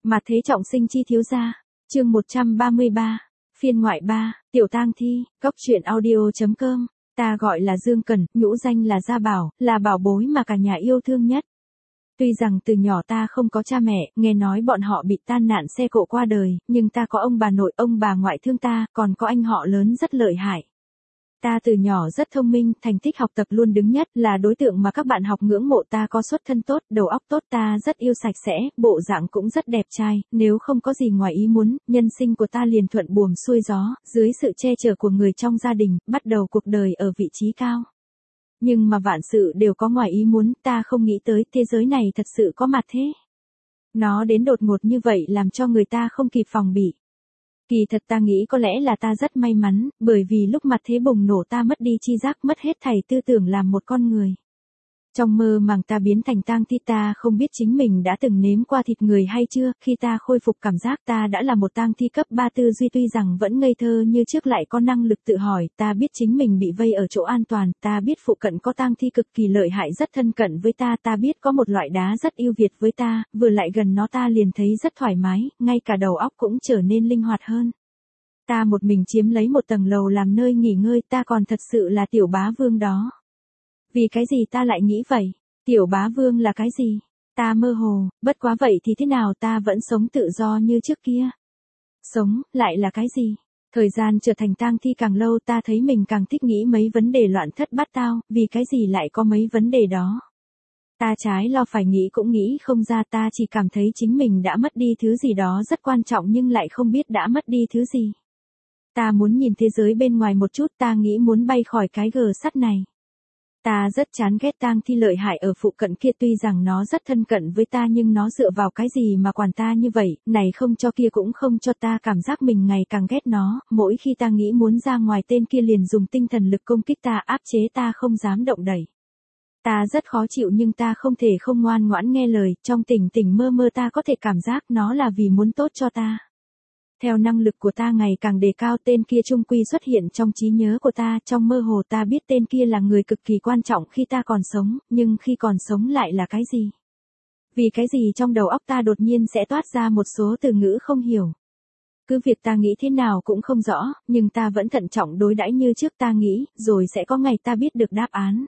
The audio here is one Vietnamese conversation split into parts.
Mà thế trọng sinh chi thiếu gia. Chương 133. Phiên ngoại 3, Tiểu Tang Thi, Cốc truyện audio.com. Ta gọi là Dương Cẩn, nhũ danh là Gia Bảo, là bảo bối mà cả nhà yêu thương nhất. Tuy rằng từ nhỏ ta không có cha mẹ, nghe nói bọn họ bị tai nạn xe cộ qua đời, nhưng ta có ông bà nội, ông bà ngoại thương ta, còn có anh họ lớn rất lợi hại. Ta từ nhỏ rất thông minh, thành tích học tập luôn đứng nhất, là đối tượng mà các bạn học ngưỡng mộ. Ta có xuất thân tốt, đầu óc tốt, ta rất yêu sạch sẽ, bộ dạng cũng rất đẹp trai, nếu không có gì ngoài ý muốn, nhân sinh của ta liền thuận buồm xuôi gió, dưới sự che chở của người trong gia đình, bắt đầu cuộc đời ở vị trí cao. Nhưng mà vạn sự đều có ngoài ý muốn, ta không nghĩ tới thế giới này thật sự có mặt thế. Nó đến đột ngột như vậy làm cho người ta không kịp phòng bị. Kỳ thật ta nghĩ có lẽ là ta rất may mắn, bởi vì lúc mặt thế bùng nổ ta mất đi chi giác, mất hết thảy tư tưởng làm một con người. Trong mơ màng ta biến thành tang thi, ta không biết chính mình đã từng nếm qua thịt người hay chưa, khi ta khôi phục cảm giác ta đã là một tang thi cấp 3 tư duy, tuy rằng vẫn ngây thơ như trước lại có năng lực tự hỏi, ta biết chính mình bị vây ở chỗ an toàn, ta biết phụ cận có tang thi cực kỳ lợi hại rất thân cận với ta, ta biết có một loại đá rất ưu việt với ta, vừa lại gần nó ta liền thấy rất thoải mái, ngay cả đầu óc cũng trở nên linh hoạt hơn. Ta một mình chiếm lấy một tầng lầu làm nơi nghỉ ngơi, ta còn thật sự là tiểu bá vương đó. Vì cái gì ta lại nghĩ vậy? Tiểu bá vương là cái gì? Ta mơ hồ, bất quá vậy thì thế nào, ta vẫn sống tự do như trước kia. Sống, lại là cái gì? Thời gian trở thành tang thi càng lâu ta thấy mình càng thích nghĩ mấy vấn đề loạn thất bát tao, vì cái gì lại có mấy vấn đề đó? Ta trái lo phải nghĩ cũng nghĩ không ra, ta chỉ cảm thấy chính mình đã mất đi thứ gì đó rất quan trọng nhưng lại không biết đã mất đi thứ gì. Ta muốn nhìn thế giới bên ngoài một chút, ta nghĩ muốn bay khỏi cái gờ sắt này. Ta rất chán ghét tang thi lợi hại ở phụ cận kia, tuy rằng nó rất thân cận với ta nhưng nó dựa vào cái gì mà quản ta như vậy, này không cho kia cũng không cho, ta cảm giác mình ngày càng ghét nó, mỗi khi ta nghĩ muốn ra ngoài tên kia liền dùng tinh thần lực công kích ta, áp chế ta không dám động đẩy. Ta rất khó chịu nhưng ta không thể không ngoan ngoãn nghe lời, trong tỉnh tỉnh mơ mơ ta có thể cảm giác nó là vì muốn tốt cho ta. Theo năng lực của ta ngày càng đề cao, tên kia chung quy xuất hiện trong trí nhớ của ta, trong mơ hồ ta biết tên kia là người cực kỳ quan trọng khi ta còn sống, nhưng khi còn sống lại là cái gì? Vì cái gì trong đầu óc ta đột nhiên sẽ toát ra một số từ ngữ không hiểu. Cứ việc ta nghĩ thế nào cũng không rõ, nhưng ta vẫn thận trọng đối đãi như trước, ta nghĩ, rồi sẽ có ngày ta biết được đáp án.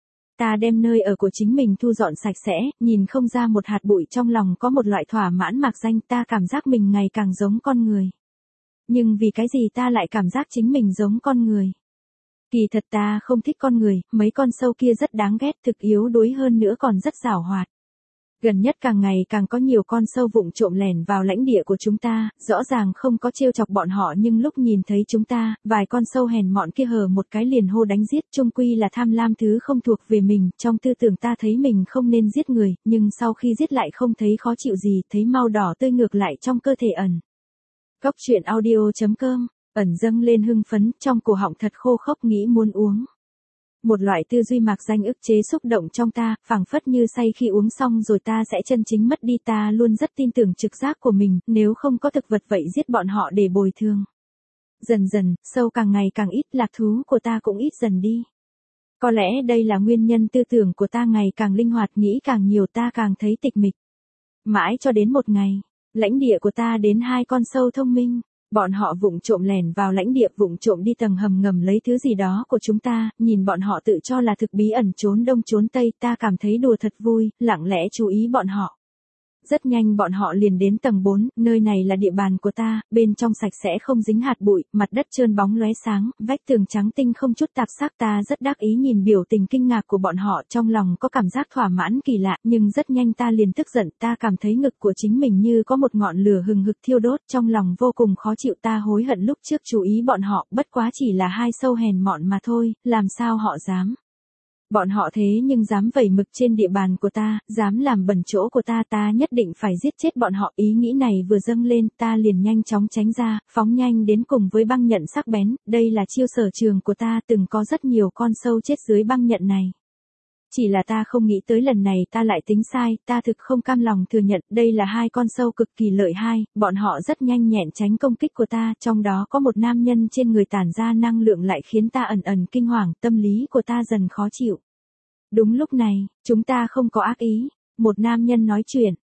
Ta đem nơi ở của chính mình thu dọn sạch sẽ, nhìn không ra một hạt bụi, trong lòng có một loại thỏa mãn mạc danh, ta cảm giác mình ngày càng giống con người. Nhưng vì cái gì ta lại cảm giác chính mình giống con người? Kỳ thật ta không thích con người, mấy con sâu kia rất đáng ghét, thực yếu đuối hơn nữa còn rất giảo hoạt. Gần nhất càng ngày càng có nhiều con sâu vụng trộm lẻn vào lãnh địa của chúng ta, rõ ràng không có trêu chọc bọn họ nhưng lúc nhìn thấy chúng ta, vài con sâu hèn mọn kia hờ một cái liền hô đánh giết, chung quy là tham lam thứ không thuộc về mình, trong tư tưởng ta thấy mình không nên giết người, nhưng sau khi giết lại không thấy khó chịu gì, thấy mau đỏ tươi ngược lại trong cơ thể ẩn. Cốc truyện audio.com, ẩn dâng lên hưng phấn, trong cổ họng thật khô khốc nghĩ muốn uống. Một loại tư duy mạc danh ức chế xúc động trong ta, phảng phất như say khi uống xong rồi ta sẽ chân chính mất đi, ta luôn rất tin tưởng trực giác của mình, nếu không có thực vật vậy giết bọn họ để bồi thường. Dần dần, sâu càng ngày càng ít, lạc thú của ta cũng ít dần đi. Có lẽ đây là nguyên nhân tư tưởng của ta ngày càng linh hoạt, nghĩ càng nhiều ta càng thấy tịch mịch. Mãi cho đến một ngày, lãnh địa của ta đến hai con sâu thông minh. Bọn họ vụng trộm lẻn vào lãnh địa, vụng trộm đi tầng hầm ngầm lấy thứ gì đó của chúng ta, nhìn bọn họ tự cho là thực bí ẩn trốn đông trốn tây, ta cảm thấy đùa thật vui, lặng lẽ chú ý bọn họ. Rất nhanh bọn họ liền đến tầng 4, nơi này là địa bàn của ta, bên trong sạch sẽ không dính hạt bụi, mặt đất trơn bóng lóe sáng, vách tường trắng tinh không chút tạp sắc, ta rất đắc ý nhìn biểu tình kinh ngạc của bọn họ, trong lòng có cảm giác thỏa mãn kỳ lạ, nhưng rất nhanh ta liền tức giận, ta cảm thấy ngực của chính mình như có một ngọn lửa hừng hực thiêu đốt, trong lòng vô cùng khó chịu, ta hối hận lúc trước chú ý bọn họ, bất quá chỉ là hai sâu hèn mọn mà thôi, làm sao họ dám. Bọn họ thế nhưng dám vẩy mực trên địa bàn của ta, dám làm bẩn chỗ của ta, ta nhất định phải giết chết bọn họ, ý nghĩ này vừa dâng lên, ta liền nhanh chóng tránh ra, phóng nhanh đến cùng với băng nhận sắc bén, đây là chiêu sở trường của ta, từng có rất nhiều con sâu chết dưới băng nhận này. Chỉ là ta không nghĩ tới lần này ta lại tính sai, ta thực không cam lòng thừa nhận, đây là hai con sâu cực kỳ lợi hại, bọn họ rất nhanh nhẹn tránh công kích của ta, trong đó có một nam nhân trên người tản ra năng lượng lại khiến ta ẩn ẩn kinh hoàng, tâm lý của ta dần khó chịu. Đúng lúc này, chúng ta không có ác ý, một nam nhân nói chuyện,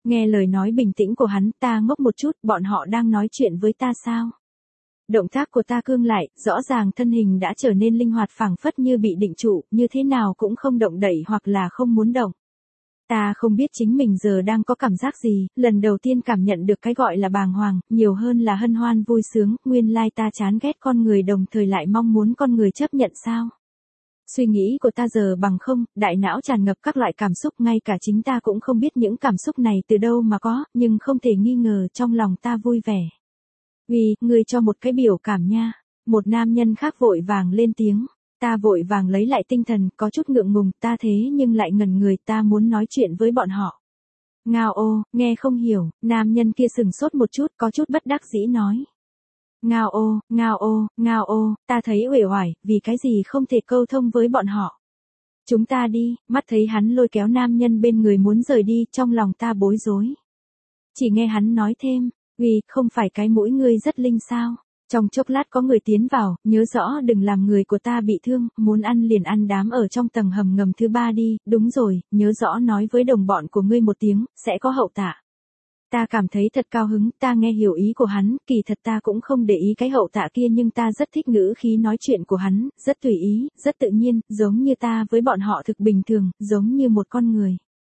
Nghe lời nói bình tĩnh của hắn, ta ngốc một chút, bọn họ đang nói chuyện với ta sao? Động tác của ta cương lại, rõ ràng thân hình đã trở nên linh hoạt phảng phất như bị định trụ, như thế nào cũng không động đậy hoặc là không muốn động. Ta không biết chính mình giờ đang có cảm giác gì, lần đầu tiên cảm nhận được cái gọi là bàng hoàng, nhiều hơn là hân hoan vui sướng, nguyên lai ta chán ghét con người đồng thời lại mong muốn con người chấp nhận sao. Suy nghĩ của ta giờ bằng không, đại não tràn ngập các loại cảm xúc, ngay cả chính ta cũng không biết những cảm xúc này từ đâu mà có, nhưng không thể nghi ngờ trong lòng ta vui vẻ. Vì, ngươi cho một cái biểu cảm nha. Một nam nhân khác vội vàng lên tiếng. Ta vội vàng lấy lại tinh thần, có chút ngượng ngùng, ta thế nhưng lại ngẩn người, ta muốn nói chuyện với bọn họ. Ngao ô, nghe không hiểu, nam nhân kia sừng sốt một chút, có chút bất đắc dĩ nói. Ngao ô, ngao ô, ngao ô, ta thấy uể oải, vì cái gì không thể câu thông với bọn họ. Chúng ta đi, mắt thấy hắn lôi kéo nam nhân bên người muốn rời đi, trong lòng ta bối rối. Chỉ nghe hắn nói thêm, vì, không phải cái mũi ngươi rất linh sao. Trong chốc lát có người tiến vào, nhớ rõ đừng làm người của ta bị thương, muốn ăn liền ăn đám ở trong tầng hầm ngầm thứ 3 đi, đúng rồi, nhớ rõ nói với đồng bọn của ngươi một tiếng, sẽ có hậu tạ. Ta cảm thấy thật cao hứng, ta nghe hiểu ý của hắn, kỳ thật ta cũng không để ý cái hậu tạ kia nhưng ta rất thích ngữ khí nói chuyện của hắn, rất tùy ý, rất tự nhiên, giống như ta với bọn họ thực bình thường, giống như một con người.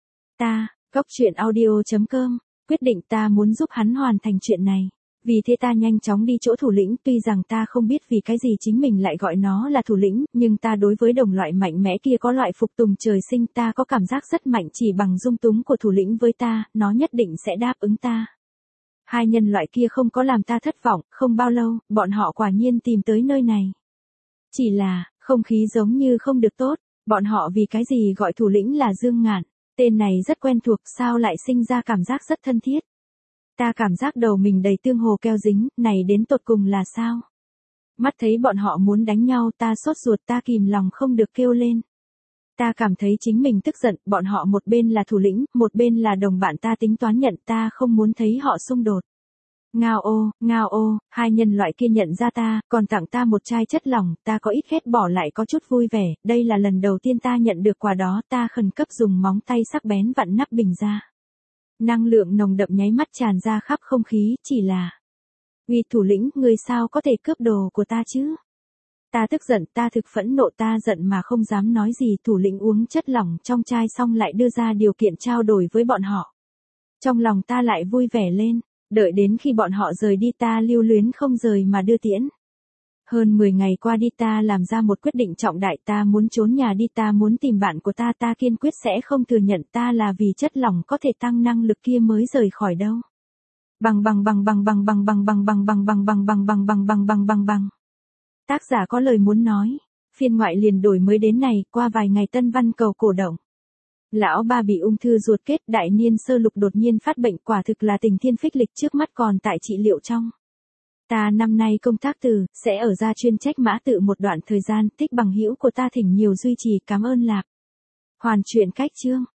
Ta, Góc Truyện Audio.com, quyết định ta muốn giúp hắn hoàn thành chuyện này. Vì thế ta nhanh chóng đi chỗ thủ lĩnh, tuy rằng ta không biết vì cái gì chính mình lại gọi nó là thủ lĩnh, nhưng ta đối với đồng loại mạnh mẽ kia có loại phục tùng trời sinh, ta có cảm giác rất mạnh chỉ bằng dung túng của thủ lĩnh với ta, nó nhất định sẽ đáp ứng ta. Hai nhân loại kia không có làm ta thất vọng, không bao lâu, bọn họ quả nhiên tìm tới nơi này. Chỉ là, không khí giống như không được tốt, bọn họ vì cái gì gọi thủ lĩnh là Dương Ngạn, tên này rất quen thuộc, sao lại sinh ra cảm giác rất thân thiết. Ta cảm giác đầu mình đầy tương hồ keo dính, này đến tột cùng là sao? Mắt thấy bọn họ muốn đánh nhau, ta sốt ruột, ta kìm lòng không được kêu lên. Ta cảm thấy chính mình tức giận, bọn họ một bên là thủ lĩnh, một bên là đồng bạn, ta tính toán nhận, ta không muốn thấy họ xung đột. Ngao ô, hai nhân loại kia nhận ra ta, còn tặng ta một chai chất lỏng, ta có ít ghét bỏ lại có chút vui vẻ, đây là lần đầu tiên ta nhận được quà đó, ta khẩn cấp dùng móng tay sắc bén vặn nắp bình ra. Năng lượng nồng đậm nháy mắt tràn ra khắp không khí, chỉ là. Vì thủ lĩnh, người sao có thể cướp đồ của ta chứ? Ta tức giận, ta thực phẫn nộ, ta giận mà không dám nói gì, thủ lĩnh uống chất lỏng trong chai xong lại đưa ra điều kiện trao đổi với bọn họ. Trong lòng ta lại vui vẻ lên, đợi đến khi bọn họ rời đi ta lưu luyến không rời mà đưa tiễn. Hơn 10 ngày qua đi ta làm ra một quyết định trọng đại, ta muốn trốn nhà đi, ta muốn tìm bạn của ta, ta kiên quyết sẽ không thừa nhận ta là vì chất lỏng có thể tăng năng lực kia mới rời khỏi đâu. Bằng. Tác giả có lời muốn nói, phiên ngoại liền đổi mới đến này, qua vài ngày tân văn cầu cổ động. Lão ba bị ung thư ruột kết, đại niên sơ lục đột nhiên phát bệnh, quả thực là tình thiên phích lịch, trước mắt còn tại trị liệu trong. Ta năm nay công tác từ, sẽ ở gia chuyên trách mã tự một đoạn thời gian, thích bằng hữu của ta thỉnh nhiều duy trì, cảm ơn lạc. Hoàn truyện cách chương.